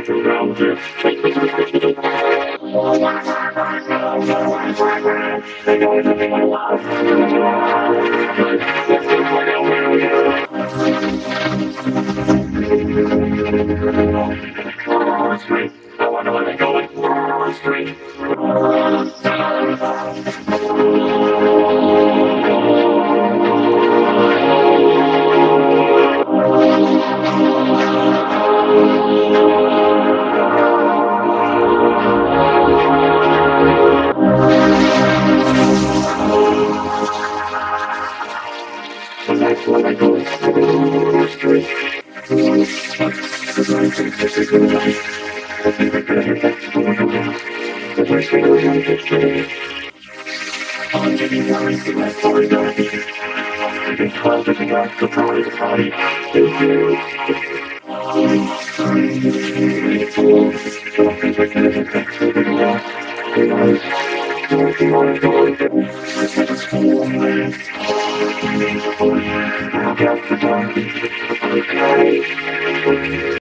around it. They know everything I love. Street. I wonder where they're going. Street. So that's where I go. Street. I think I better get to the window now. The first thing I have to do. I'm getting worried to my father dying. I've been told to be out to private party. Thank you. Don't think I can ever get to the window. Don't think I'm going to the school, man. I'll get to die.